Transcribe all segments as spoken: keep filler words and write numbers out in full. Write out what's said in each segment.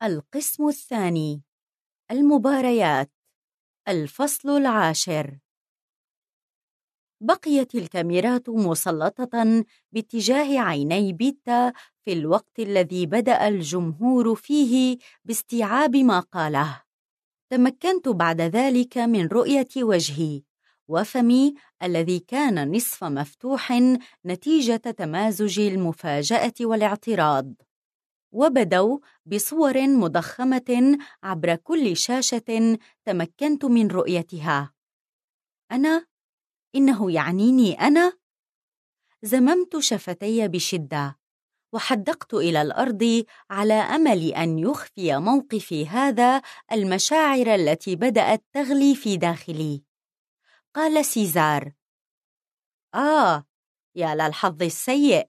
القسم الثاني. المباريات. الفصل العاشر. بقيت الكاميرات مسلطة باتجاه عيني بيتا في الوقت الذي بدأ الجمهور فيه باستيعاب ما قاله. تمكنت بعد ذلك من رؤية وجهي وفمي الذي كان نصف مفتوح نتيجة تمازج المفاجأة والاعتراض، وبدوا بصور مضخمة عبر كل شاشة تمكنت من رؤيتها. أنا؟ إنه يعنيني أنا؟ زممت شفتي بشدة وحدقت إلى الأرض على أمل أن يخفي موقفي هذا المشاعر التي بدأت تغلي في داخلي. قال سيزار: آه، يا للحظ السيء.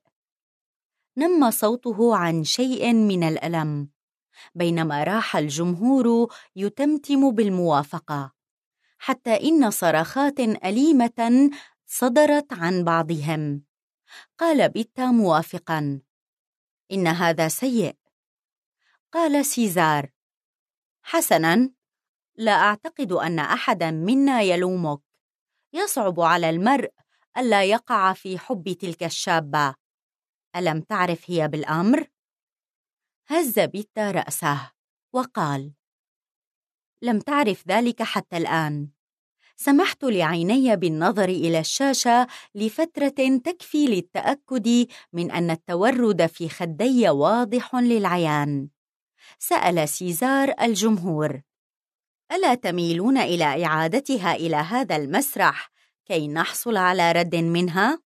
نم صوته عن شيء من الألم، بينما راح الجمهور يتمتم بالموافقة، حتى إن صرخات أليمة صدرت عن بعضهم. قال بيتا موافقاً: إن هذا سيء. قال سيزار: حسناً، لا أعتقد أن أحداً منا يلومك. يصعب على المرء ألا يقع في حب تلك الشابة. ألم تعرف هي بالأمر؟ هز بيتا رأسه وقال: لم تعرف ذلك حتى الآن. سمحت لعيني بالنظر إلى الشاشة لفترة تكفي للتأكد من أن التورد في خدي واضح للعيان. سأل سيزار الجمهور: ألا تميلون إلى إعادتها إلى هذا المسرح كي نحصل على رد منها؟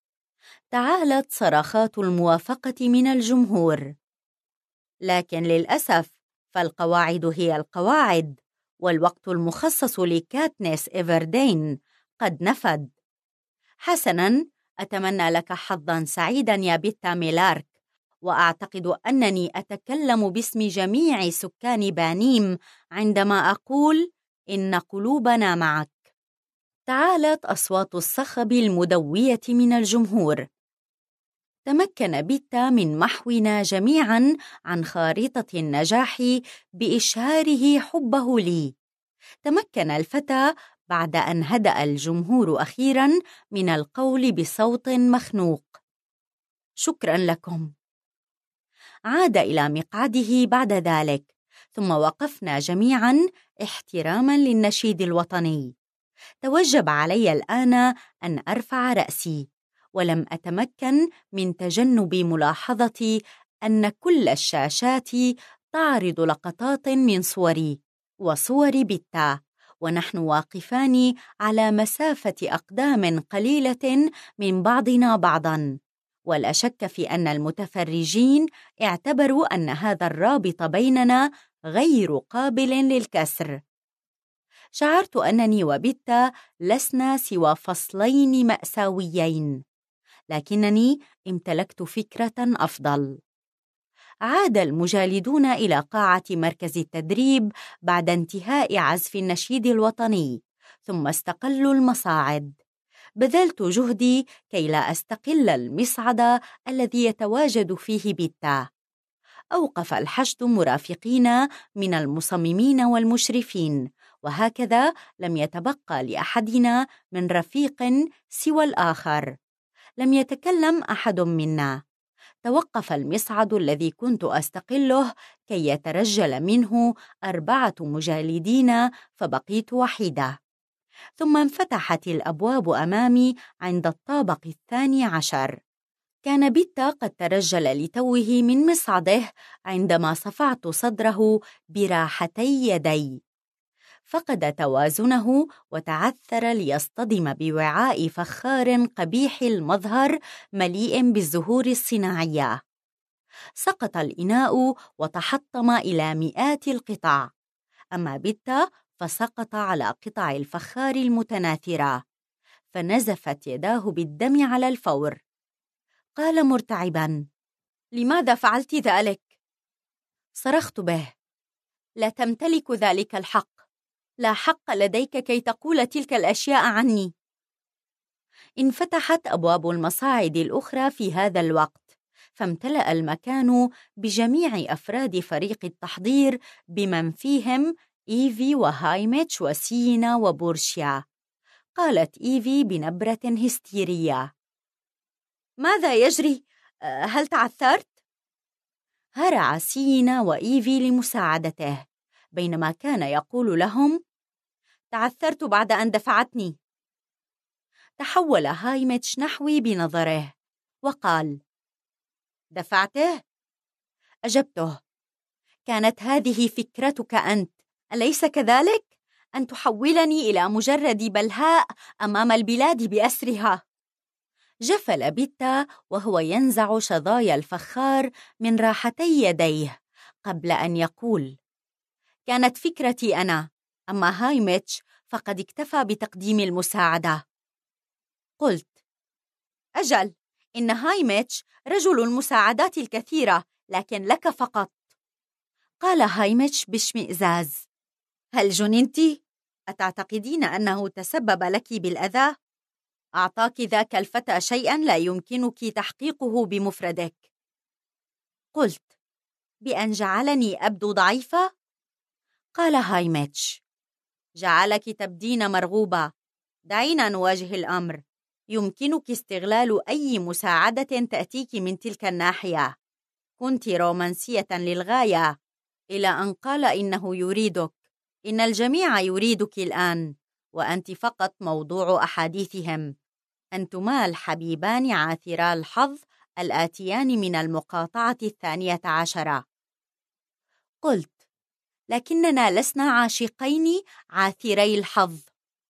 تعالت صرخات الموافقة من الجمهور، لكن للأسف فالقواعد هي القواعد، والوقت المخصص لكاتنيس إيفردين قد نفد. حسناً، أتمنى لك حظاً سعيداً يا بيتا ميلارك، وأعتقد أنني أتكلم باسم جميع سكان بانيم عندما أقول إن قلوبنا معك. تعالت أصوات الصخب المدوية من الجمهور. تمكن بيتا من محونا جميعاً عن خارطة النجاح بإشهاره حبه لي. تمكن الفتى بعد أن هدأ الجمهور أخيراً من القول بصوت مخنوق: شكراً لكم. عاد إلى مقعده بعد ذلك، ثم وقفنا جميعاً احتراماً للنشيد الوطني. توجب علي الآن أن أرفع رأسي، ولم أتمكن من تجنب ملاحظة أن كل الشاشات تعرض لقطات من صوري وصور بيتا، ونحن واقفان على مسافة أقدام قليلة من بعضنا بعضاً. ولا شك في أن المتفرجين اعتبروا أن هذا الرابط بيننا غير قابل للكسر. شعرت أنني وبيتا لسنا سوى فصلين مأساويين، لكنني امتلكت فكرة أفضل. عاد المجالدون إلى قاعة مركز التدريب بعد انتهاء عزف النشيد الوطني، ثم استقلوا المصاعد. بذلت جهدي كي لا أستقل المصعد الذي يتواجد فيه بيتا. أوقف الحشد مرافقين من المصممين والمشرفين، وهكذا لم يتبقى لأحدنا من رفيق سوى الآخر. لم يتكلم أحد منا. توقف المصعد الذي كنت أستقله كي يترجل منه أربعة مجالدين، فبقيت وحيدة. ثم انفتحت الأبواب أمامي عند الطابق الثاني عشر. كان بيتا قد ترجل لتوه من مصعده عندما صفعت صدره براحتي يدي. فقد توازنه وتعثر ليصطدم بوعاء فخار قبيح المظهر مليء بالزهور الصناعية. سقط الإناء وتحطم إلى مئات القطع، أما بيتا فسقط على قطع الفخار المتناثرة، فنزفت يداه بالدم على الفور. قال مرتعباً: لماذا فعلت ذلك؟ صرخت به: لا تمتلك ذلك الحق. لا حق لديك كي تقول تلك الأشياء عني. انفتحت أبواب المصاعد الأخرى في هذا الوقت، فامتلأ المكان بجميع أفراد فريق التحضير بمن فيهم إيفي وهايميتش وسينا وبورشيا. قالت إيفي بنبرة هستيرية: ماذا يجري؟ هل تعثرت؟ هرع سينا وإيفي لمساعدته، بينما كان يقول لهم: تعثرت بعد أن دفعتني. تحول هايميتش نحوي بنظره وقال: دفعته؟ أجبته: كانت هذه فكرتك أنت، أليس كذلك؟ أن تحولني إلى مجرد بلهاء أمام البلاد بأسرها. جفل بيتا وهو ينزع شظايا الفخار من راحتي يديه قبل أن يقول: كانت فكرتي أنا، أما هايميتش فقد اكتفى بتقديم المساعدة. قلت: أجل، إن هايميتش رجل المساعدات الكثيرة، لكن لك فقط. قال هايميتش باشمئزاز: هل جننت؟ أتعتقدين أنه تسبب لك بالأذى؟ أعطاك ذاك الفتى شيئاً لا يمكنك تحقيقه بمفردك. قلت: بأن جعلني أبدو ضعيفة؟ قال هايميتش: جعلك تبدين مرغوبة. دعينا نواجه الأمر. يمكنك استغلال أي مساعدة تأتيك من تلك الناحية. كنت رومانسية للغاية، إلى أن قال إنه يريدك. إن الجميع يريدك الآن، وأنت فقط موضوع أحاديثهم. أنتما الحبيبان عاثرا الحظ الآتيان من المقاطعة الثانية عشرة. قلت: لكننا لسنا عاشقين عاثري الحظ.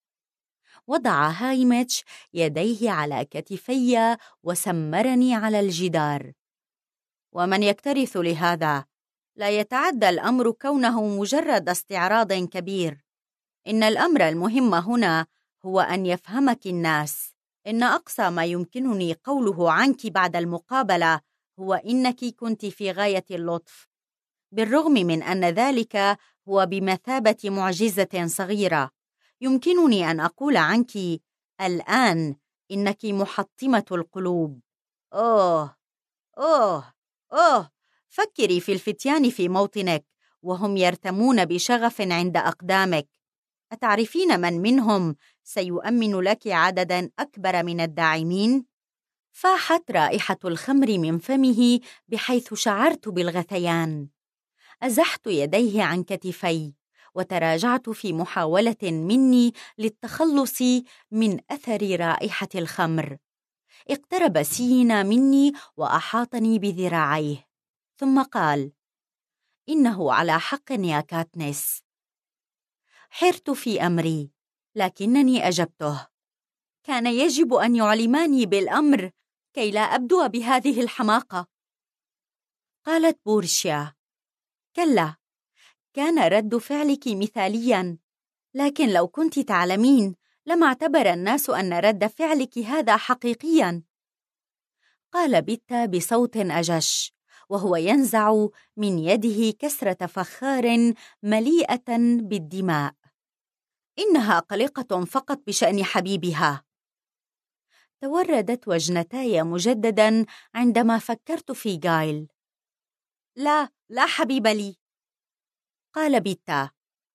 وضع هايميتش يديه على كتفي وسمرني على الجدار. ومن يكترث لهذا؟ لا يتعدى الأمر كونه مجرد استعراض كبير. إن الأمر المهم هنا هو أن يفهمك الناس. إن أقصى ما يمكنني قوله عنك بعد المقابلة هو إنك كنت في غاية اللطف، بالرغم من أن ذلك هو بمثابة معجزة صغيرة. يمكنني أن أقول عنك الآن إنك محطمة القلوب. أوه أوه أوه فكري في الفتيان في موطنك وهم يرتمون بشغف عند أقدامك. أتعرفين من منهم سيؤمن لك عدداً أكبر من الداعمين؟ فاحت رائحة الخمر من فمه بحيث شعرت بالغثيان. أزحت يديه عن كتفي وتراجعت في محاولة مني للتخلص من أثر رائحة الخمر. اقترب سينا مني وأحاطني بذراعيه، ثم قال: إنه على حق يا كاتنس. حرت في أمري، لكنني أجبته: كان يجب أن يعلماني بالأمر كي لا أبدو بهذه الحماقة. قالت بورشيا: كلا، كان رد فعلك مثالياً، لكن لو كنت تعلمين لما اعتبر الناس أن رد فعلك هذا حقيقياً. قال بيتا بصوت أجش وهو ينزع من يده كسرة فخار مليئة بالدماء: إنها قلقة فقط بشأن حبيبها. توردت وجنتاي مجدداً عندما فكرت في غايل. لا لا حبيب لي. قال بيتا: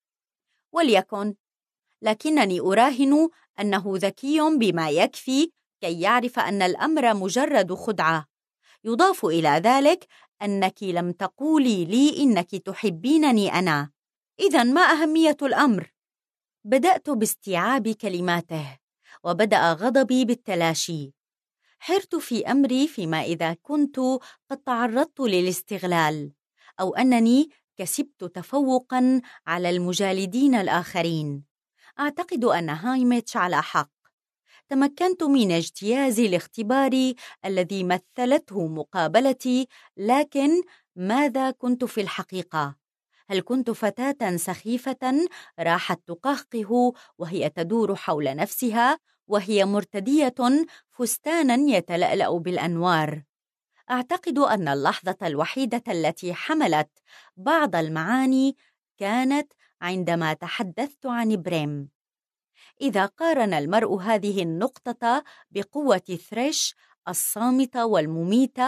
وليكن، لكنني أراهن أنه ذكي بما يكفي كي يعرف أن الأمر مجرد خدعة. يضاف إلى ذلك أنك لم تقولي لي إنك تحبينني أنا، إذن ما أهمية الأمر؟ بدأت باستيعاب كلماته وبدأ غضبي بالتلاشي. حرت في أمري فيما إذا كنت قد تعرضت للاستغلال، أو أنني كسبت تفوقاً على المجالدين الآخرين. أعتقد أن هايميتش على حق. تمكنت من اجتياز الاختبار الذي مثلته مقابلتي، لكن ماذا كنت في الحقيقة؟ هل كنت فتاة سخيفة راحت تقهقه وهي تدور حول نفسها وهي مرتدية فستاناً يتلألأ بالأنوار؟ أعتقد أن اللحظة الوحيدة التي حملت بعض المعاني كانت عندما تحدثت عن بريم. إذا قارن المرء هذه النقطة بقوة ثريش الصامتة والمميتة،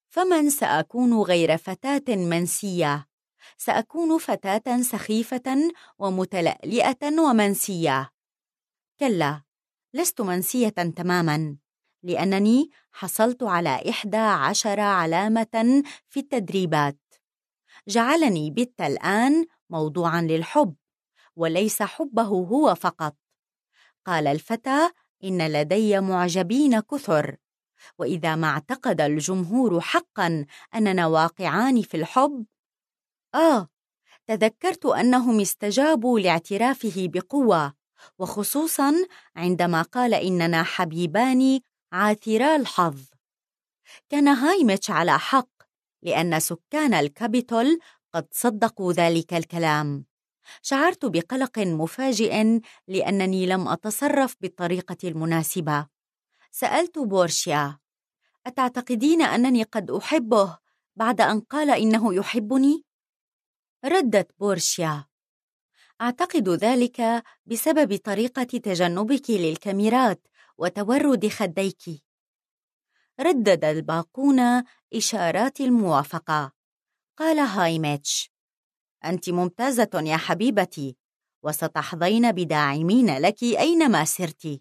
فمن سأكون غير فتاة منسية؟ سأكون فتاة سخيفة ومتلألئة ومنسية. كلا، لست منسية تماماً، لأنني حصلت على إحدى عشر علامة في التدريبات. جعلني بت الآن موضوعاً للحب، وليس حبه هو فقط. قال الفتى: إن لدي معجبين كثر، وإذا ما اعتقد الجمهور حقاً أننا واقعان في الحب. آه، تذكرت أنهم استجابوا لاعترافه بقوة، وخصوصاً عندما قال إننا حبيبان عاثرا الحظ. كان هايميتش على حق، لأن سكان الكابيتول قد صدقوا ذلك الكلام. شعرت بقلق مفاجئ لأنني لم أتصرف بالطريقة المناسبة. سألت بورشيا: أتعتقدين أنني قد أحبه بعد أن قال إنه يحبني؟ ردت بورشيا: أعتقد ذلك بسبب طريقة تجنبك للكاميرات وتورد خديك. ردد الباقون إشارات الموافقة. قال هايميتش: أنت ممتازة يا حبيبتي، وستحظين بداعمين لك أينما سرت.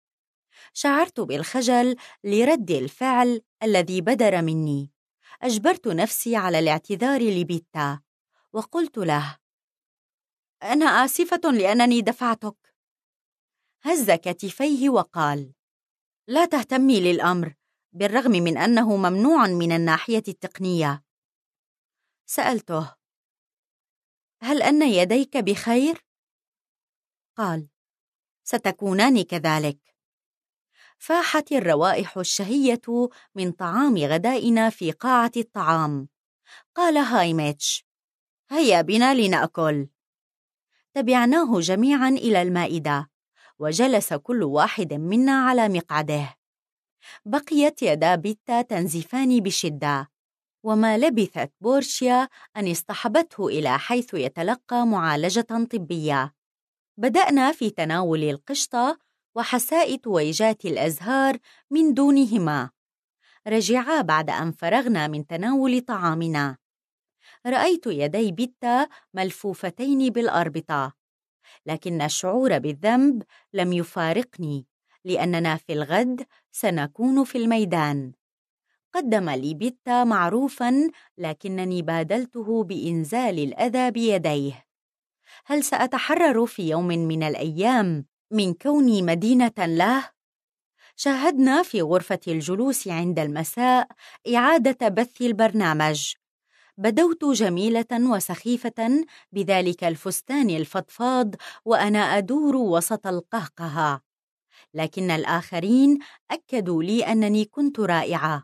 شعرت بالخجل لرد الفعل الذي بدر مني. أجبرت نفسي على الاعتذار لبيتا، وقلت له: أنا آسفة لأنني دفعتك. هز كتفيه وقال: لا تهتمي للأمر، بالرغم من أنه ممنوع من الناحية التقنية. سألته: هل أن يديك بخير؟ قال: ستكونان كذلك. فاحت الروائح الشهية من طعام غدائنا في قاعة الطعام. قال هايميتش: هيا بنا لنأكل. تبعناه جميعا إلى المائدة، وجلس كل واحد منا على مقعده. بقيت يدا بيتا تنزفان بشدة، وما لبثت بورشيا أن اصطحبته إلى حيث يتلقى معالجة طبية. بدأنا في تناول القشطة وحساء تويجات الأزهار من دونهما. رجعا بعد أن فرغنا من تناول طعامنا. رأيت يدي بيتا ملفوفتين بالأربطة، لكن الشعور بالذنب لم يفارقني، لأننا في الغد سنكون في الميدان. قدم لي بيتا معروفاً، لكنني بادلته بإنزال الأذى بيديه. هل سأتحرر في يوم من الأيام من كوني مدينة له؟ شاهدنا في غرفة الجلوس عند المساء إعادة بث البرنامج. بدوت جميلة وسخيفة بذلك الفستان الفضفاض وأنا أدور وسط القهقهة، لكن الآخرين أكدوا لي أنني كنت رائعة.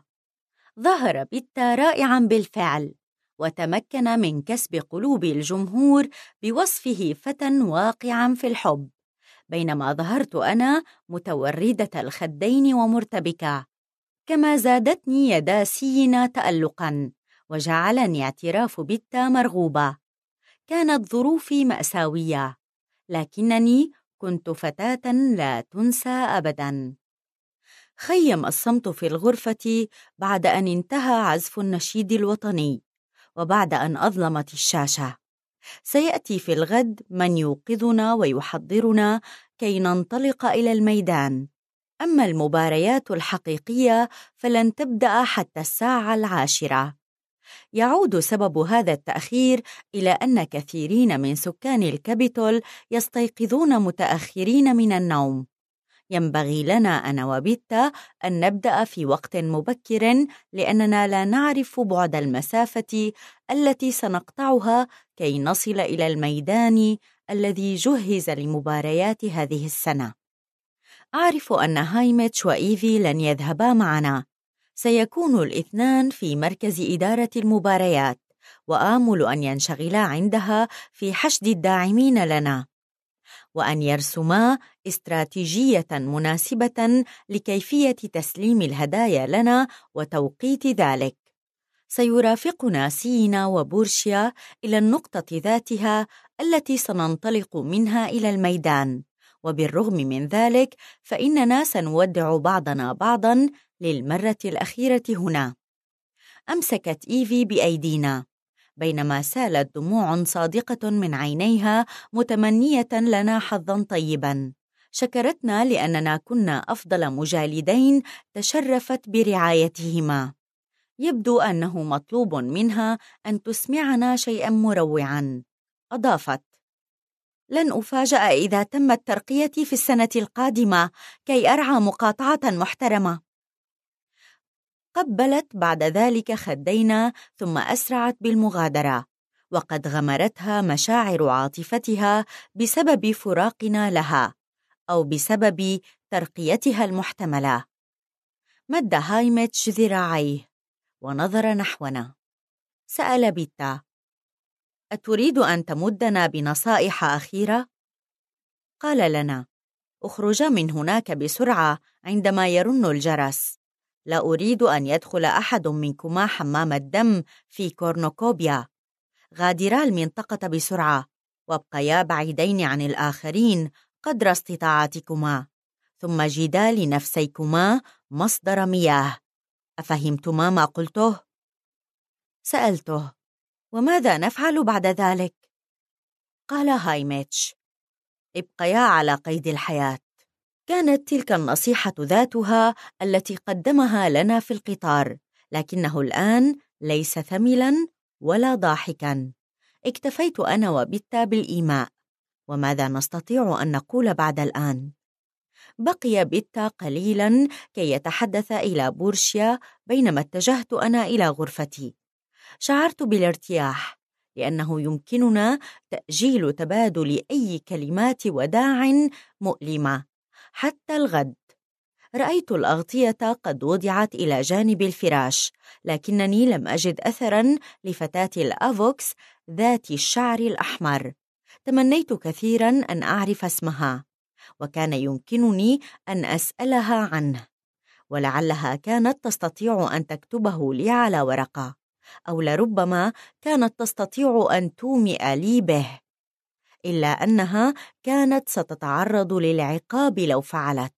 ظهر بيتا رائعاً بالفعل، وتمكن من كسب قلوب الجمهور بوصفه فتى واقعاً في الحب، بينما ظهرت أنا متوردة الخدين ومرتبكة. كما زادتني يدا سينا تألقاً، وجعلني اعتراف بيتا مرغوبة. كانت ظروفي مأساوية، لكنني كنت فتاة لا تنسى أبداً. خيم الصمت في الغرفة بعد أن انتهى عزف النشيد الوطني، وبعد أن أظلمت الشاشة. سيأتي في الغد من يوقظنا ويحضرنا كي ننطلق إلى الميدان. أما المباريات الحقيقية فلن تبدأ حتى الساعة العاشرة. يعود سبب هذا التأخير إلى أن كثيرين من سكان الكابيتول يستيقظون متأخرين من النوم. ينبغي لنا أنا وبيتا أن نبدأ في وقت مبكر، لأننا لا نعرف بعد المسافة التي سنقطعها كي نصل إلى الميدان الذي جهز لمباريات هذه السنة. أعرف أن هايميتش وإيفي لن يذهبا معنا. سيكون الاثنان في مركز إدارة المباريات، وآمل أن ينشغلا عندها في حشد الداعمين لنا، وأن يرسما استراتيجية مناسبة لكيفية تسليم الهدايا لنا وتوقيت ذلك. سيرافقنا سينا وبورشيا إلى النقطة ذاتها التي سننطلق منها إلى الميدان، وبالرغم من ذلك فإننا سنودع بعضنا بعضاً للمرة الأخيرة هنا. أمسكت إيفي بأيدينا، بينما سالت دموع صادقة من عينيها متمنية لنا حظاً طيباً. شكرتنا لأننا كنا أفضل مجالدين تشرفت برعايتهما. يبدو أنه مطلوب منها أن تسمعنا شيئاً مروعاً. أضافت: لن أفاجأ إذا تمت ترقيتي في السنة القادمة كي أرعى مقاطعة محترمة. قبلت بعد ذلك خدينا ثم أسرعت بالمغادرة، وقد غمرتها مشاعر عاطفتها بسبب فراقنا لها أو بسبب ترقيتها المحتملة. مد هايميتش ذراعيه ونظر نحونا. سأل بيتا: أتريد أن تمدنا بنصائح أخيرة؟ قال لنا: اخرجا من هناك بسرعة عندما يرن الجرس. لا أريد أن يدخل أحد منكما حمام الدم في كورنوكوبيا. غادرا المنطقة بسرعة، وابقيا بعيدين عن الآخرين قدر استطاعتكما، ثم جدا لنفسيكما مصدر مياه. أفهمتما ما قلته؟ سألته: وماذا نفعل بعد ذلك؟ قال هايميتش: ابقيا على قيد الحياة. كانت تلك النصيحة ذاتها التي قدمها لنا في القطار، لكنه الآن ليس ثملاً ولا ضاحكاً. اكتفيت أنا وبيتا بالإيماء. وماذا نستطيع أن نقول بعد الآن؟ بقي بيتا قليلاً كي يتحدث إلى بورشيا، بينما اتجهت أنا إلى غرفتي. شعرت بالارتياح، لأنه يمكننا تأجيل تبادل أي كلمات وداع مؤلمة حتى الغد. رأيت الأغطية قد وضعت إلى جانب الفراش، لكنني لم أجد أثراً لفتاة الأفوكس ذات الشعر الأحمر. تمنيت كثيراً أن أعرف اسمها، وكان يمكنني أن أسألها عنه، ولعلها كانت تستطيع أن تكتبه لي على ورقة، أو لربما كانت تستطيع أن تومئ لي به، إلا أنها كانت ستتعرض للعقاب لو فعلت.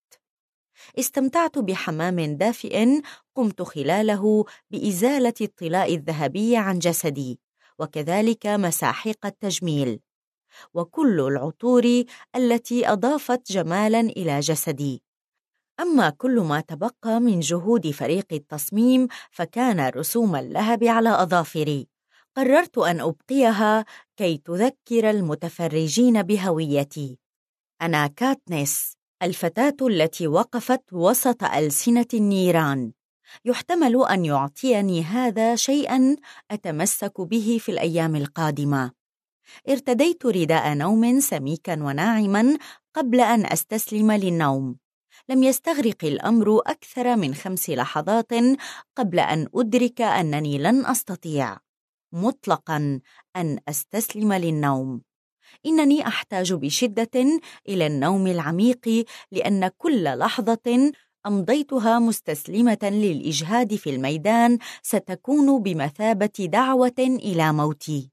استمتعت بحمام دافئ قمت خلاله بإزالة الطلاء الذهبي عن جسدي، وكذلك مساحيق التجميل وكل العطور التي أضافت جمالاً إلى جسدي. أما كل ما تبقى من جهود فريق التصميم فكان رسوم اللهب على أظافري. قررت أن أبقيها كي تذكر المتفرجين بهويتي. أنا كاتنيس، الفتاة التي وقفت وسط ألسنة النيران. يحتمل أن يعطيني هذا شيئاً أتمسك به في الأيام القادمة. ارتديت رداء نوم سميكاً وناعماً قبل أن أستسلم للنوم. لم يستغرق الأمر أكثر من خمس لحظات قبل أن أدرك أنني لن أستطيع مطلقاً أن أستسلم للنوم. إنني أحتاج بشدة إلى النوم العميق، لأن كل لحظة أمضيتها مستسلمة للإجهاد في الميدان ستكون بمثابة دعوة إلى موتي.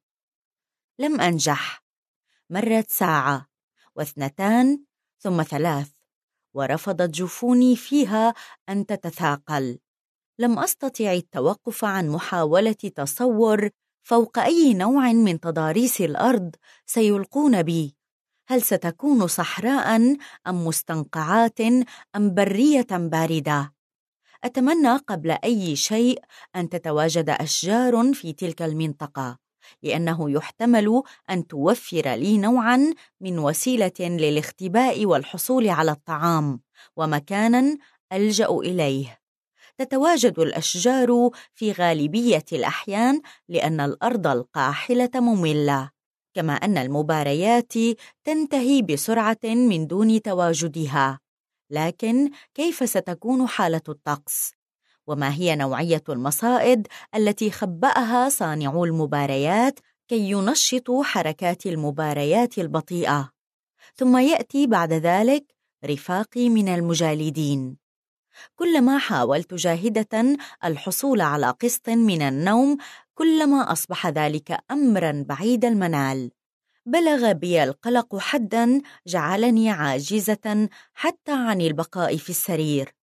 لم أنجح. مرت ساعة واثنتان ثم ثلاث، ورفضت جفوني فيها أن تتثاقل. لم أستطع التوقف عن محاولة تصور فوق أي نوع من تضاريس الأرض سيلقون بي. هل ستكون صحراء أم مستنقعات أم برية باردة؟ أتمنى قبل أي شيء أن تتواجد أشجار في تلك المنطقة، لأنه يحتمل أن توفر لي نوعاً من وسيلة للاختباء والحصول على الطعام ومكاناً ألجأ إليه. تتواجد الأشجار في غالبية الأحيان لأن الأرض القاحلة مملة، كما أن المباريات تنتهي بسرعة من دون تواجدها. لكن كيف ستكون حالة الطقس؟ وما هي نوعية المصائد التي خبأها صانعو المباريات كي ينشطوا حركات المباريات البطيئة؟ ثم يأتي بعد ذلك رفاقي من المجالدين. كلما حاولت جاهدة الحصول على قسط من النوم، كلما أصبح ذلك أمراً بعيد المنال. بلغ بي القلق حداً جعلني عاجزة حتى عن البقاء في السرير.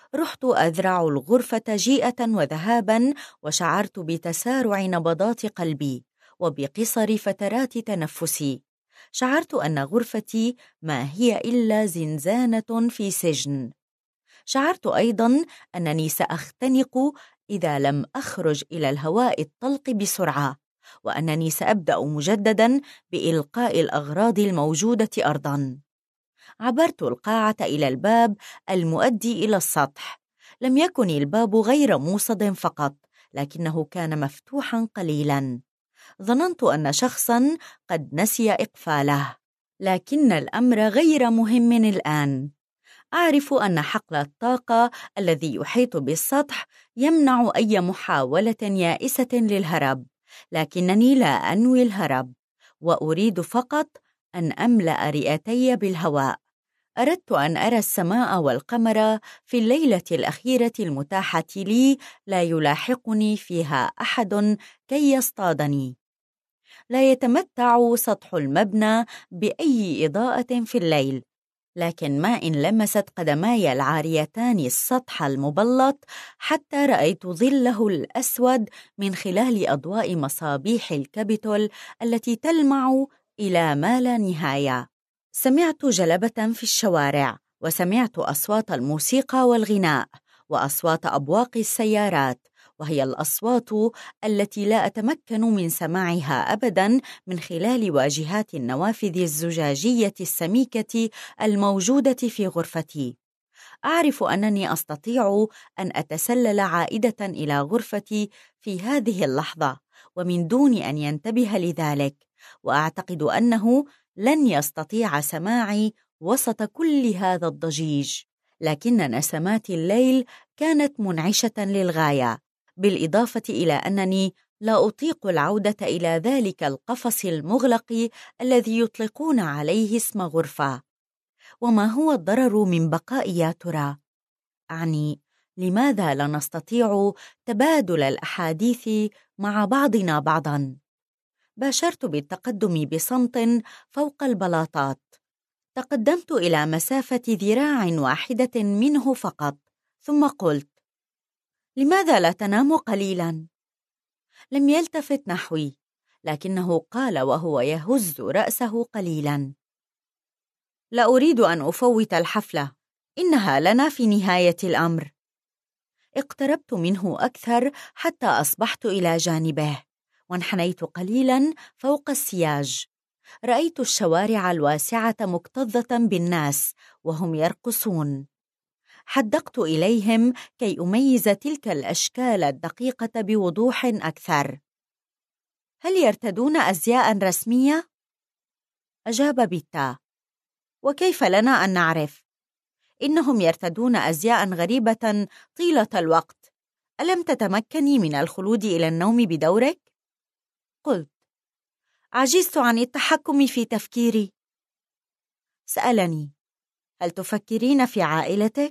رحت أذرع الغرفة جيئة وذهابا، وشعرت بتسارع نبضات قلبي وبقصر فترات تنفسي. شعرت أن غرفتي ما هي إلا زنزانة في سجن. شعرت أيضا أنني سأختنق إذا لم أخرج إلى الهواء الطلق بسرعة، وأنني سأبدأ مجددا بإلقاء الأغراض الموجودة أرضا. عبرت القاعة إلى الباب المؤدي إلى السطح. لم يكن الباب غير موصد فقط، لكنه كان مفتوحا قليلا. ظننت أن شخصا قد نسي إقفاله، لكن الأمر غير مهم الآن. أعرف أن حقل الطاقة الذي يحيط بالسطح يمنع أي محاولة يائسة للهرب، لكنني لا أنوي الهرب، وأريد فقط أن أملأ رئتي بالهواء. أردت أن أرى السماء والقمر في الليلة الأخيرة المتاحة لي، لا يلاحقني فيها أحد كي يصطادني. لا يتمتع سطح المبنى بأي إضاءة في الليل، لكن ما إن لمست قدماي العاريتان السطح المبلط حتى رأيت ظله الأسود من خلال أضواء مصابيح الكابيتول التي تلمع إلى ما لا نهاية. سمعت جلبة في الشوارع، وسمعت أصوات الموسيقى والغناء، وأصوات أبواق السيارات، وهي الأصوات التي لا أتمكن من سماعها أبداً من خلال واجهات النوافذ الزجاجية السميكة الموجودة في غرفتي. أعرف أنني أستطيع أن أتسلل عائدة إلى غرفتي في هذه اللحظة ومن دون أن ينتبه لذلك، وأعتقد أنه لن يستطيع سماعي وسط كل هذا الضجيج. لكن نسمات الليل كانت منعشة للغاية، بالإضافة إلى أنني لا أطيق العودة إلى ذلك القفص المغلق الذي يطلقون عليه اسم غرفة. وما هو الضرر من بقاء يا ترى؟ أعني لماذا لا نستطيع تبادل الأحاديث مع بعضنا بعضا؟ باشرت بالتقدم بصمت فوق البلاطات. تقدمت إلى مسافة ذراع واحدة منه فقط، ثم قلت: لماذا لا تنام قليلا؟ لم يلتفت نحوي، لكنه قال وهو يهز رأسه قليلا: لا أريد أن أفوت الحفلة، إنها لنا في نهاية الأمر. اقتربت منه أكثر حتى أصبحت إلى جانبه، وانحنيت قليلا فوق السياج. رأيت الشوارع الواسعة مكتظة بالناس وهم يرقصون. حدقت إليهم كي أميز تلك الأشكال الدقيقة بوضوح أكثر. هل يرتدون أزياء رسمية؟ أجاب بالتاء. وكيف لنا أن نعرف؟ إنهم يرتدون أزياء غريبة طيلة الوقت. ألم تتمكني من الخلود إلى النوم بدورك؟ قلت: عجزت عن التحكم في تفكيري. سألني: هل تفكرين في عائلتك؟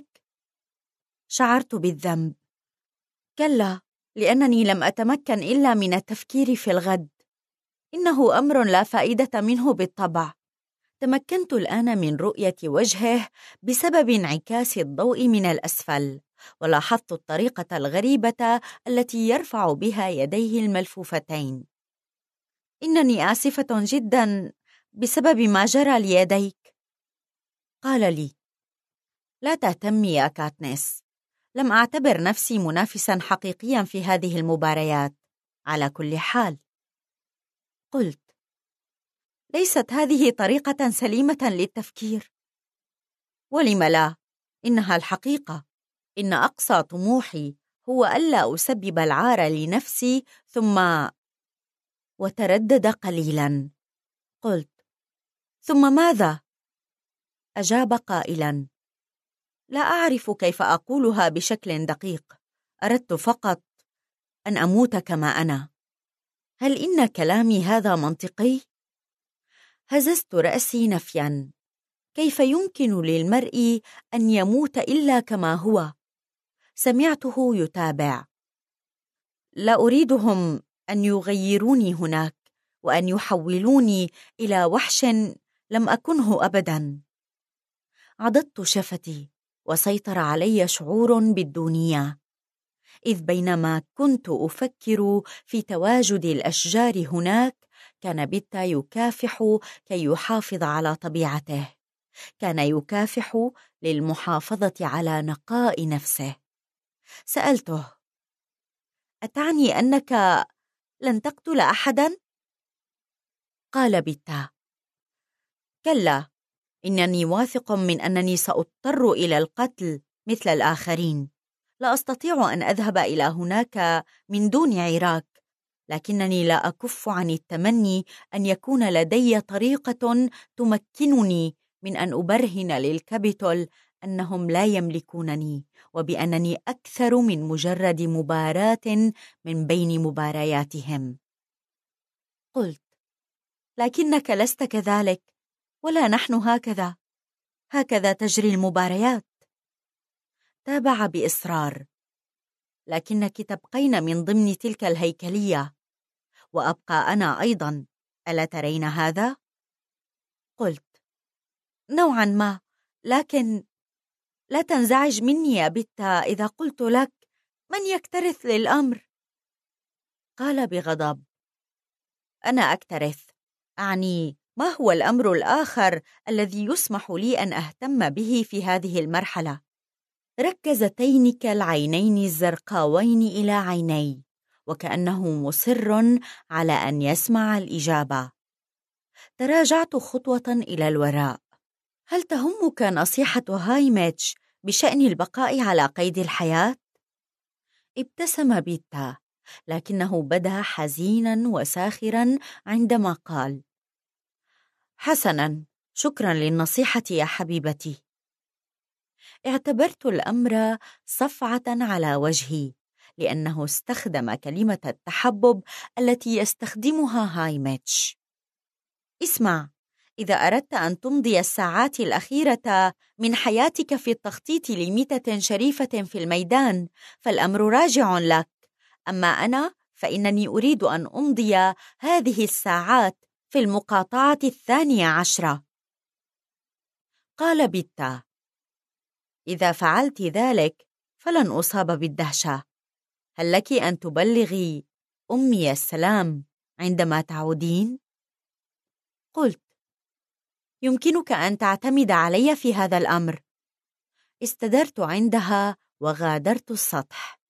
شعرت بالذنب. كلا، لأنني لم أتمكن إلا من التفكير في الغد. إنه أمر لا فائدة منه بالطبع. تمكنت الآن من رؤية وجهه بسبب انعكاس الضوء من الأسفل، ولاحظت الطريقة الغريبة التي يرفع بها يديه الملفوفتين. إنني آسفة جدا بسبب ما جرى ليديك. قال لي: لا تهتمي يا كاتنيس، لم أعتبر نفسي منافسا حقيقيا في هذه المباريات على كل حال. قلت: ليست هذه طريقة سليمة للتفكير. ولم لا؟ إنها الحقيقة. إن أقصى طموحي هو ألا أسبب العار لنفسي. ثم وتردد قليلا. قلت: ثم ماذا؟ أجاب قائلا: لا أعرف كيف أقولها بشكل دقيق. أردت فقط أن أموت كما أنا. هل إن كلامي هذا منطقي؟ هززت رأسي نفيا. كيف يمكن للمرء أن يموت إلا كما هو؟ سمعته يتابع: لا أريدهم أن يغيروني هناك وأن يحولوني إلى وحش لم أكنه أبدا. عضدت شفتي وسيطر علي شعور بالدونية، إذ بينما كنت أفكر في تواجد الأشجار هناك، كان بيتا يكافح كي يحافظ على طبيعته، كان يكافح للمحافظة على نقاء نفسه. سألته: أتعني أنك لن تقتل أحداً؟ قال بيتا: كلا، إنني واثق من أنني سأضطر إلى القتل مثل الآخرين. لا أستطيع أن أذهب إلى هناك من دون عراك، لكنني لا أكف عن التمني أن يكون لدي طريقة تمكنني من أن أبرهن للكابيتول أنهم لا يملكونني، وبأنني أكثر من مجرد مباراة من بين مبارياتهم. قلت: لكنك لست كذلك، ولا نحن هكذا، هكذا تجري المباريات. تابع بإصرار: لكنك تبقين من ضمن تلك الهيكلية، وأبقى أنا أيضا، ألا ترين هذا؟ قلت: نوعا ما، لكن لا تنزعج مني يا بيتا إذا قلت لك من يكترث للأمر. قال بغضب: أنا أكترث، أعني ما هو الأمر الآخر الذي يسمح لي أن أهتم به في هذه المرحلة؟ ركز تينك العينين الزرقاوين إلى عيني، وكأنه مصر على أن يسمع الإجابة. تراجعت خطوة إلى الوراء. هل تهمك نصيحة هايميتش بشأن البقاء على قيد الحياة؟ ابتسم بيتا، لكنه بدا حزينا وساخرا عندما قال: حسنا، شكرا للنصيحة يا حبيبتي. اعتبرت الأمر صفعة على وجهي، لأنه استخدم كلمة التحبب التي يستخدمها هايميتش. اسمع، إذا أردت أن تمضي الساعات الأخيرة من حياتك في التخطيط لميتة شريفة في الميدان فالأمر راجع لك، أما أنا فإنني أريد أن أمضي هذه الساعات في المقاطعة الثانية عشرة. قال بيتا: إذا فعلت ذلك فلن أصاب بالدهشة. هل لك أن تبلغي أمي السلام عندما تعودين؟ قلت: يمكنك أن تعتمد علي في هذا الأمر. استدرت عندها وغادرت السطح.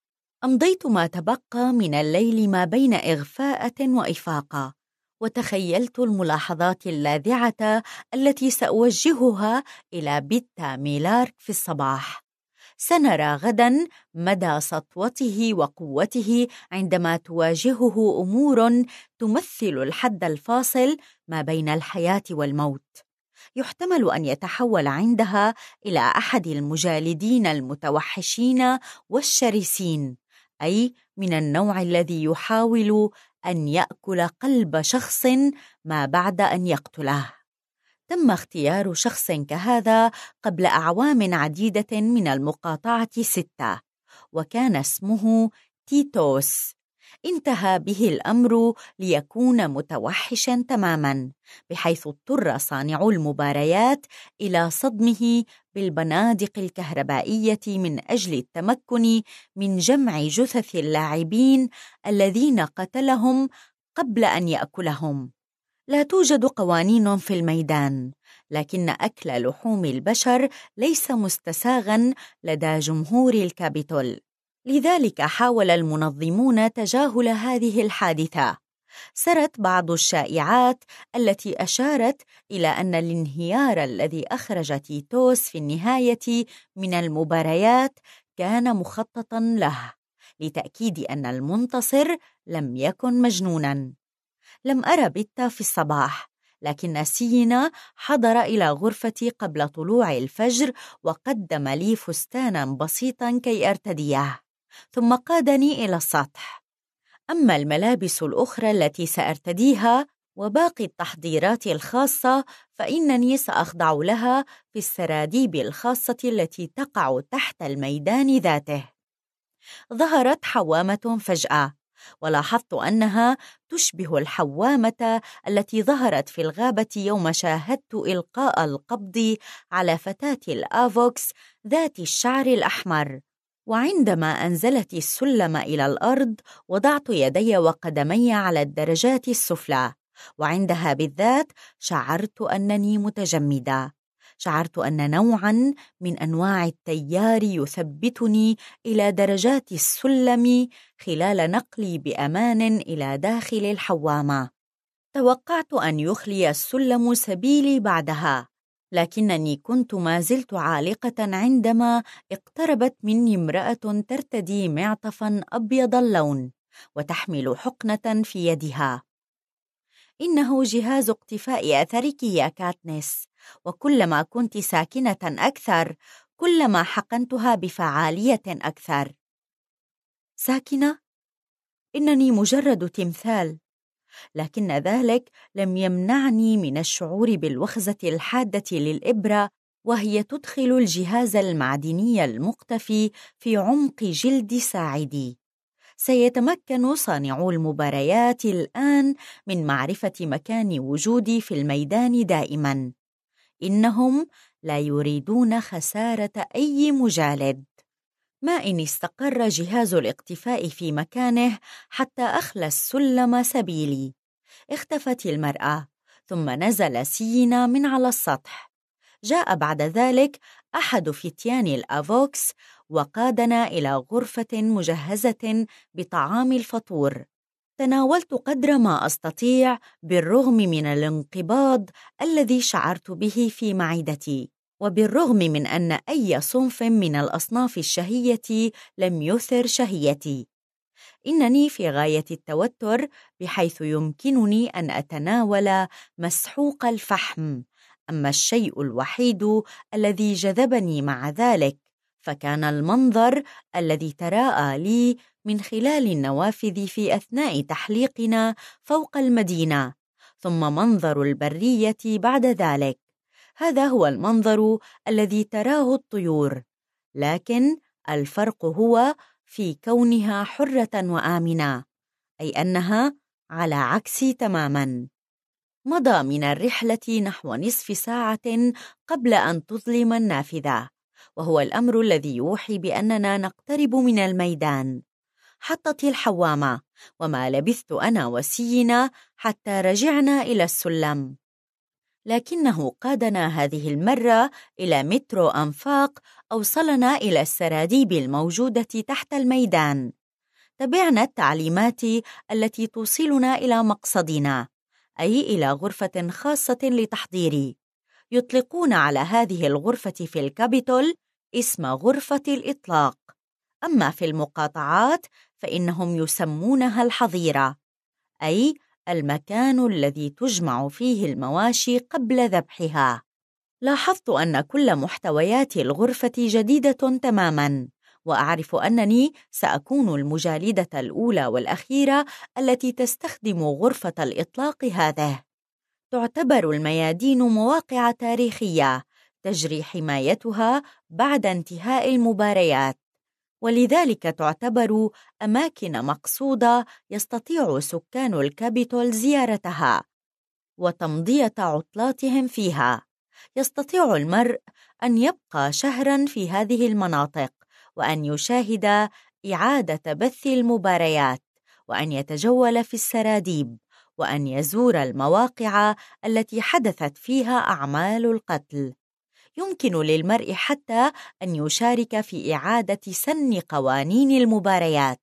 أمضيت ما تبقى من الليل ما بين إغفاءة وإفاقة، وتخيلت الملاحظات اللاذعة التي سأوجهها إلى بيتا ميلارك في الصباح. سنرى غدا مدى سطوته وقوته عندما تواجهه أمور تمثل الحد الفاصل ما بين الحياة والموت. يحتمل أن يتحول عندها إلى أحد المجالدين المتوحشين والشرسين، أي من النوع الذي يحاول أن يأكل قلب شخص ما بعد أن يقتله. تم اختيار شخص كهذا قبل أعوام عديدة من المقاطعة ستة، وكان اسمه تيتوس. انتهى به الأمر ليكون متوحشا تماما، بحيث اضطر صانعو المباريات إلى صدمه بالبنادق الكهربائية من أجل التمكن من جمع جثث اللاعبين الذين قتلهم قبل أن يأكلهم. لا توجد قوانين في الميدان، لكن أكل لحوم البشر ليس مستساغا لدى جمهور الكابيتول، لذلك حاول المنظمون تجاهل هذه الحادثة. سرت بعض الشائعات التي أشارت إلى أن الانهيار الذي أخرج تيتوس في النهاية من المباريات كان مخططا له، لتأكيد أن المنتصر لم يكن مجنونا. لم أرى بيتا في الصباح، لكن سينا حضر إلى غرفتي قبل طلوع الفجر وقدم لي فستانا بسيطا كي أرتديه، ثم قادني إلى السطح. أما الملابس الأخرى التي سأرتديها وباقي التحضيرات الخاصة فإنني سأخضع لها في السراديب الخاصة التي تقع تحت الميدان ذاته. ظهرت حوامة فجأة، ولاحظت أنها تشبه الحوامة التي ظهرت في الغابة يوم شاهدت إلقاء القبض على فتاة الآفوكس ذات الشعر الأحمر. وعندما أنزلت السلم إلى الأرض وضعت يدي وقدمي على الدرجات السفلى، وعندها بالذات شعرت أنني متجمدة. شعرت أن نوعاً من أنواع التيار يثبتني إلى درجات السلم خلال نقلي بأمان إلى داخل الحوامة. توقعت أن يخلي السلم سبيلي بعدها، لكنني كنت ما زلت عالقة عندما اقتربت مني امرأة ترتدي معطفاً أبيض اللون وتحمل حقنة في يدها. إنه جهاز اقتفاء أثرك يا كاتنس، وكلما كنت ساكنة أكثر كلما حقنتها بفعالية أكثر. ساكنة؟ إنني مجرد تمثال، لكن ذلك لم يمنعني من الشعور بالوخزة الحادة للإبرة وهي تدخل الجهاز المعدني المقتفي في عمق جلد ساعدي. سيتمكن صانعو المباريات الآن من معرفة مكان وجودي في الميدان دائماً. إنهم لا يريدون خسارة أي مجالد. ما إن استقر جهاز الاقتفاء في مكانه حتى أخلى السلم سبيلي. اختفت المرأة، ثم نزل سينا من على السطح. جاء بعد ذلك أحد فتيان الآفوكس وقادنا إلى غرفة مجهزة بطعام الفطور. تناولت قدر ما أستطيع بالرغم من الانقباض الذي شعرت به في معدتي، وبالرغم من أن أي صنف من الأصناف الشهية لم يثر شهيتي. إنني في غاية التوتر بحيث يمكنني أن أتناول مسحوق الفحم، أما الشيء الوحيد الذي جذبني مع ذلك فكان المنظر الذي تراءى لي من خلال النوافذ في أثناء تحليقنا فوق المدينة، ثم منظر البرية بعد ذلك. هذا هو المنظر الذي تراه الطيور، لكن الفرق هو في كونها حرة وآمنة، أي أنها على عكسي تماماً. مضى من الرحلة نحو نصف ساعة قبل أن تظلم النافذة، وهو الأمر الذي يوحي بأننا نقترب من الميدان. حطت الحوامة، وما لبثت أنا وسينا حتى رجعنا إلى السلم، لكنه قادنا هذه المرة إلى مترو أنفاق أوصلنا إلى السراديب الموجودة تحت الميدان. تبعنا التعليمات التي توصلنا إلى مقصدنا، أي إلى غرفة خاصة لتحضيري. يطلقون على هذه الغرفة في الكابيتول اسم غرفة الإطلاق، أما في المقاطعات فإنهم يسمونها الحظيرة، أي المكان الذي تجمع فيه المواشي قبل ذبحها. لاحظت أن كل محتويات الغرفة جديدة تماماً، وأعرف أنني سأكون المجالدة الأولى والأخيرة التي تستخدم غرفة الإطلاق هذه. تعتبر الميادين مواقع تاريخية تجري حمايتها بعد انتهاء المباريات، ولذلك تعتبر أماكن مقصودة يستطيع سكان الكابيتول زيارتها وتمضية عطلاتهم فيها. يستطيع المرء أن يبقى شهراً في هذه المناطق، وأن يشاهد إعادة بث المباريات، وأن يتجول في السراديب، وأن يزور المواقع التي حدثت فيها أعمال القتل. يمكن للمرء حتى أن يشارك في إعادة سن قوانين المباريات.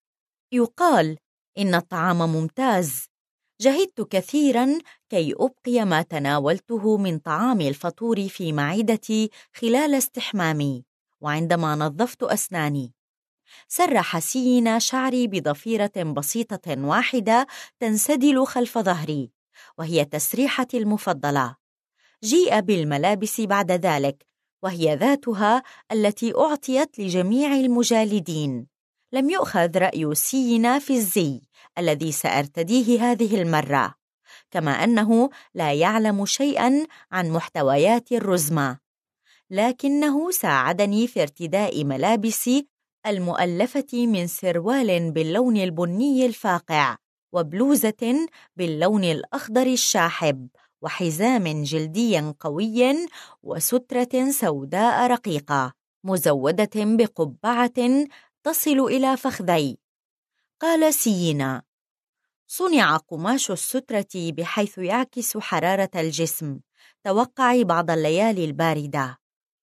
يقال إن الطعام ممتاز. جهدت كثيراً كي أبقي ما تناولته من طعام الفطور في معدتي خلال استحمامي، وعندما نظفت أسناني سرح سينا شعري بضفيرة بسيطة واحدة تنسدل خلف ظهري، وهي تسريحتي المفضلة. جيء بالملابس بعد ذلك، وهي ذاتها التي أعطيت لجميع المجالدين. لم يؤخذ رأي سينا في الزي الذي سأرتديه هذه المرة، كما أنه لا يعلم شيئاً عن محتويات الرزمة، لكنه ساعدني في ارتداء ملابس المؤلفة من سروال باللون البني الفاقع وبلوزة باللون الأخضر الشاحب وحزام جلدي قوي وسترة سوداء رقيقة مزودة بقبعة تصل إلى فخذي. قال سينا: صنع قماش السترة بحيث يعكس حرارة الجسم، توقعي بعض الليالي الباردة.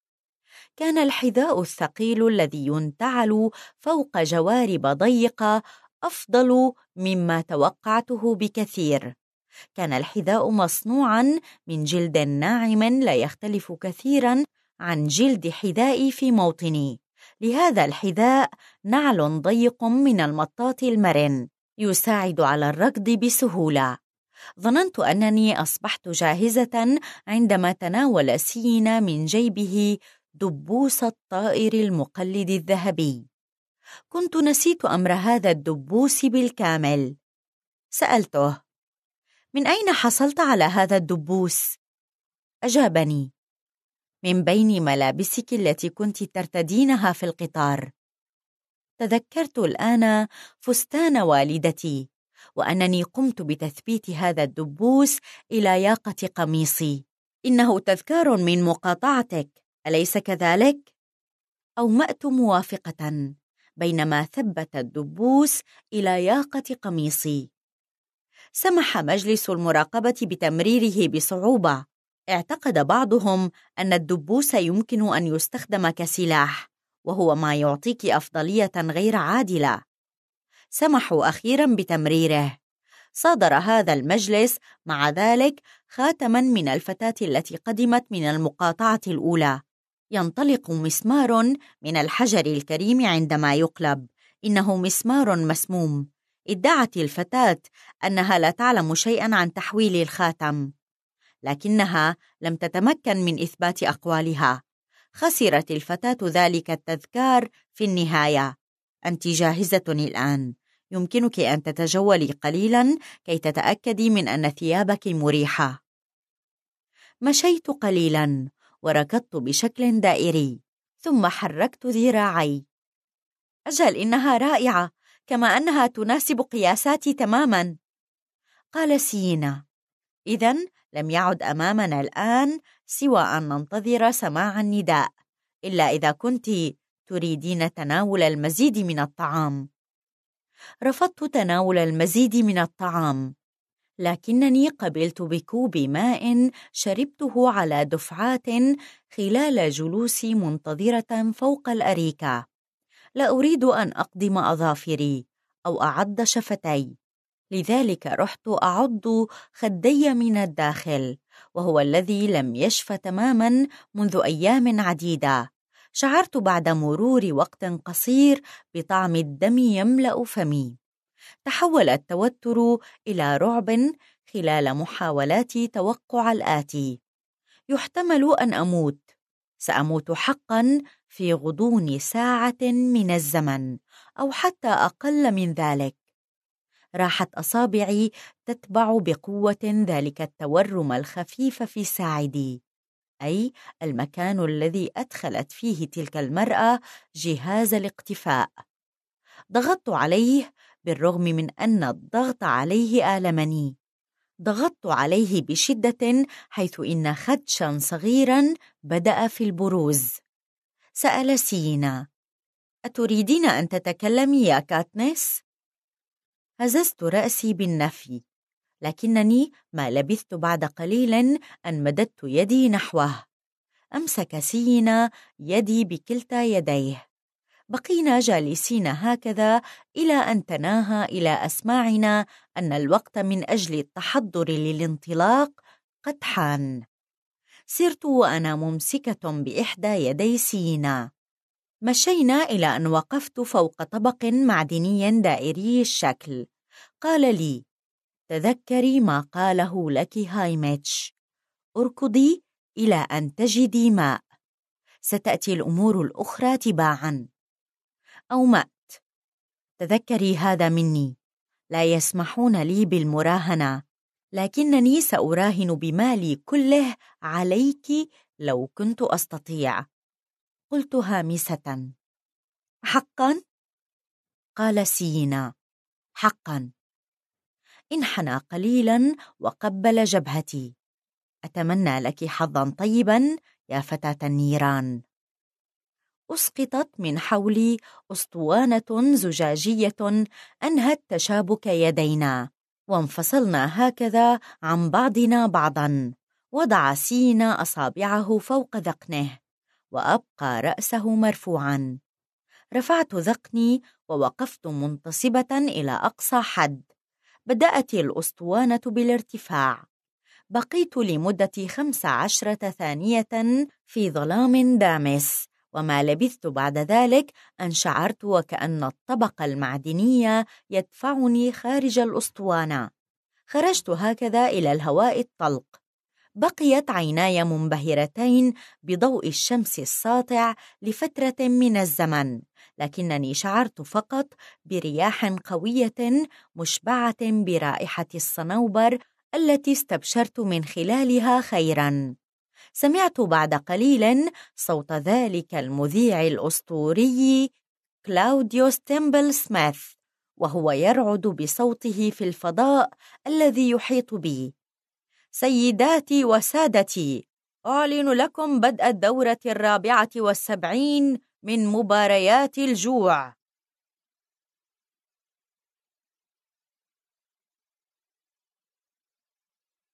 كان الحذاء الثقيل الذي ينتعل فوق جوارب ضيقة أفضل مما توقعته بكثير. كان الحذاء مصنوعاً من جلد ناعم لا يختلف كثيراً عن جلد حذائي في موطني. لهذا الحذاء نعل ضيق من المطاط المرن يساعد على الركض بسهولة. ظننت أنني أصبحت جاهزة عندما تناول سينا من جيبه دبوس الطائر المقلد الذهبي. كنت نسيت أمر هذا الدبوس بالكامل. سألته: من أين حصلت على هذا الدبوس؟ أجابني: من بين ملابسك التي كنت ترتدينها في القطار. تذكرت الآن فستان والدتي، وأنني قمت بتثبيت هذا الدبوس إلى ياقة قميصي. إنه تذكار من مقاطعتك، أليس كذلك؟ أومأت موافقة بينما ثبت الدبوس إلى ياقة قميصي. سمح مجلس المراقبة بتمريره بصعوبة. اعتقد بعضهم أن الدبوس يمكن أن يستخدم كسلاح، وهو ما يعطيك أفضلية غير عادلة. سمحوا أخيراً بتمريره. صادر هذا المجلس مع ذلك خاتماً من الفتاة التي قدمت من المقاطعة الأولى. ينطلق مسمار من الحجر الكريم عندما يقلب. إنه مسمار مسموم. ادعت الفتاة أنها لا تعلم شيئاً عن تحويل الخاتم، لكنها لم تتمكن من إثبات أقوالها. خسرت الفتاة ذلك التذكار في النهاية. أنت جاهزة الآن. يمكنك أن تتجولي قليلاً كي تتأكدي من أن ثيابك مريحة. مشيت قليلاً وركضت بشكل دائري، ثم حركت ذراعي. أجل، إنها رائعة، كما أنها تناسب قياساتي تماماً. قال سينا: إذن لم يعد أمامنا الآن سوى أن ننتظر سماع النداء، إلا إذا كنت تريدين تناول المزيد من الطعام. رفضت تناول المزيد من الطعام، لكنني قبلت بكوب ماء شربته على دفعات خلال جلوسي منتظرة فوق الأريكة. لا أريد أن أقضم أظافري أو أعض شفتي، لذلك رحت أعض خدي من الداخل، وهو الذي لم يشف تماما منذ أيام عديدة. شعرت بعد مرور وقت قصير بطعم الدم يملأ فمي. تحول التوتر إلى رعب خلال محاولاتي توقع الآتي: يحتمل أن أموت. سأموت حقا في غضون ساعة من الزمن أو حتى أقل من ذلك. راحت أصابعي تتبع بقوة ذلك التورم الخفيف في ساعدي، أي المكان الذي أدخلت فيه تلك المرأة جهاز الاقتفاء. ضغطت عليه بالرغم من أن الضغط عليه آلمني. ضغطت عليه بشدة حيث إن خدشا صغيرا بدأ في البروز. سأل سينا: أتريدين أن تتكلمي يا كاتنس؟ هززت رأسي بالنفي، لكنني ما لبثت بعد قليل أن مددت يدي نحوه. أمسك سينا يدي بكلتا يديه. بقينا جالسين هكذا إلى أن تناهى إلى أسماعنا أن الوقت من أجل التحضر للانطلاق قد حان. سرت وأنا ممسكة بإحدى يدي سينا. مشينا إلى أن وقفت فوق طبق معدني دائري الشكل. قال لي: تذكري ما قاله لك هايميتش، اركضي إلى أن تجدي ماء، ستأتي الأمور الأخرى تباعاً. أومأت: تذكري هذا مني، لا يسمحون لي بالمراهنة، لكنني سأراهن بمالي كله عليك لو كنت أستطيع. قلت هامسة: حقا؟ قال سينا: حقا. انحنى قليلا وقبل جبهتي. أتمنى لك حظا طيبا يا فتاة النيران. أسقطت من حولي أسطوانة زجاجية أنهت تشابك يدينا، وانفصلنا هكذا عن بعضنا بعضا. وضع سينا أصابعه فوق ذقنه وأبقى رأسه مرفوعا. رفعت ذقني ووقفت منتصبة إلى أقصى حد. بدأت الأسطوانة بالارتفاع. بقيت لمدة خمس عشرة ثانية في ظلام دامس، وما لبثت بعد ذلك أن شعرت وكأن الطبق المعدني يدفعني خارج الأسطوانة. خرجت هكذا إلى الهواء الطلق. بقيت عيناي منبهرتين بضوء الشمس الساطع لفترة من الزمن، لكنني شعرت فقط برياح قوية مشبعة برائحة الصنوبر التي استبشرت من خلالها خيراً. سمعت بعد قليل صوت ذلك المذيع الأسطوري كلاوديوس تيمبل سميث، وهو يرعد بصوته في الفضاء الذي يحيط بي: سيداتي وسادتي، أعلن لكم بدء الدورة الرابعة والسبعين من مباريات الجوع.